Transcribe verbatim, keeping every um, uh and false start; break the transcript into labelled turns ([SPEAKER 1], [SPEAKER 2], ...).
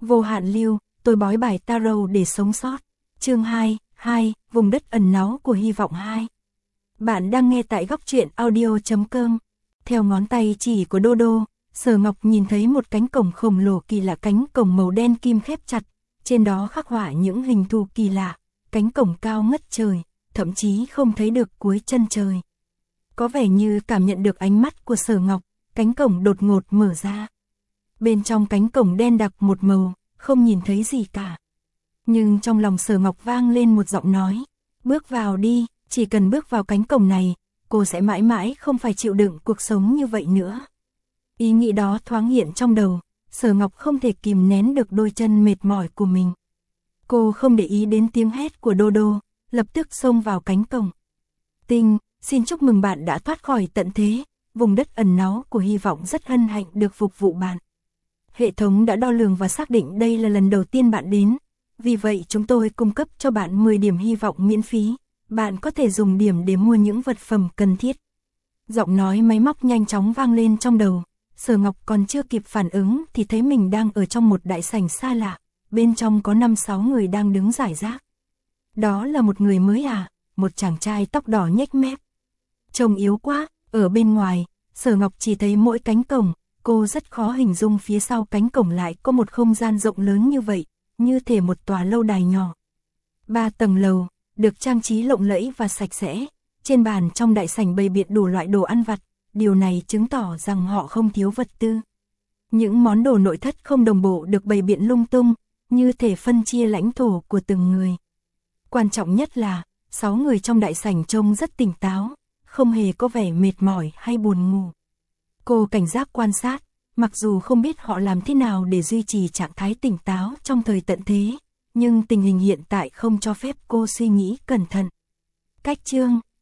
[SPEAKER 1] Vô hạn lưu, tôi bói bài tarot để sống sót. Chương hai, hai, vùng đất ẩn náu của hy vọng hai. Bạn đang nghe tại góc truyện audio chấm com. Theo ngón tay chỉ của Dodo, Sở Ngọc nhìn thấy một cánh cổng khổng lồ kỳ lạ, cánh cổng màu đen kim khép chặt, trên đó khắc họa những hình thù kỳ lạ, cánh cổng cao ngất trời, thậm chí không thấy được cuối chân trời. Có vẻ như cảm nhận được ánh mắt của Sở Ngọc, cánh cổng đột ngột mở ra. Bên trong cánh cổng đen đặc một màu, không nhìn thấy gì cả. Nhưng trong lòng Sở Ngọc vang lên một giọng nói, bước vào đi, chỉ cần bước vào cánh cổng này, cô sẽ mãi mãi không phải chịu đựng cuộc sống như vậy nữa. Ý nghĩ đó thoáng hiện trong đầu, Sở Ngọc không thể kìm nén được đôi chân mệt mỏi của mình. Cô không để ý đến tiếng hét của Dodo, lập tức xông vào cánh cổng. Tinh, xin chúc mừng bạn đã thoát khỏi tận thế, vùng đất ẩn náu của hy vọng rất hân hạnh được phục vụ bạn. Hệ thống đã đo lường và xác định đây là lần đầu tiên bạn đến, vì vậy chúng tôi cung cấp cho bạn mười điểm hy vọng miễn phí, bạn có thể dùng điểm để mua những vật phẩm cần thiết. Giọng nói máy móc nhanh chóng vang lên trong đầu, Sở Ngọc còn chưa kịp phản ứng thì thấy mình đang ở trong một đại sảnh xa lạ, bên trong có năm sáu người đang đứng rải rác. Đó là một người mới à, một chàng trai tóc đỏ nhếch mép. Trông yếu quá, ở bên ngoài, Sở Ngọc chỉ thấy mỗi cánh cổng, cô rất khó hình dung phía sau cánh cổng lại có một không gian rộng lớn như vậy, như thể một tòa lâu đài nhỏ. Ba tầng lầu, được trang trí lộng lẫy và sạch sẽ, trên bàn trong đại sảnh bày biện đủ loại đồ ăn vặt, điều này chứng tỏ rằng họ không thiếu vật tư. Những món đồ nội thất không đồng bộ được bày biện lung tung, như thể phân chia lãnh thổ của từng người. Quan trọng nhất là, sáu người trong đại sảnh trông rất tỉnh táo, không hề có vẻ mệt mỏi hay buồn ngủ. Cô cảnh giác quan sát, mặc dù không biết họ làm thế nào để duy trì trạng thái tỉnh táo trong thời tận thế, nhưng tình hình hiện tại không cho phép cô suy nghĩ cẩn thận. Cách chương,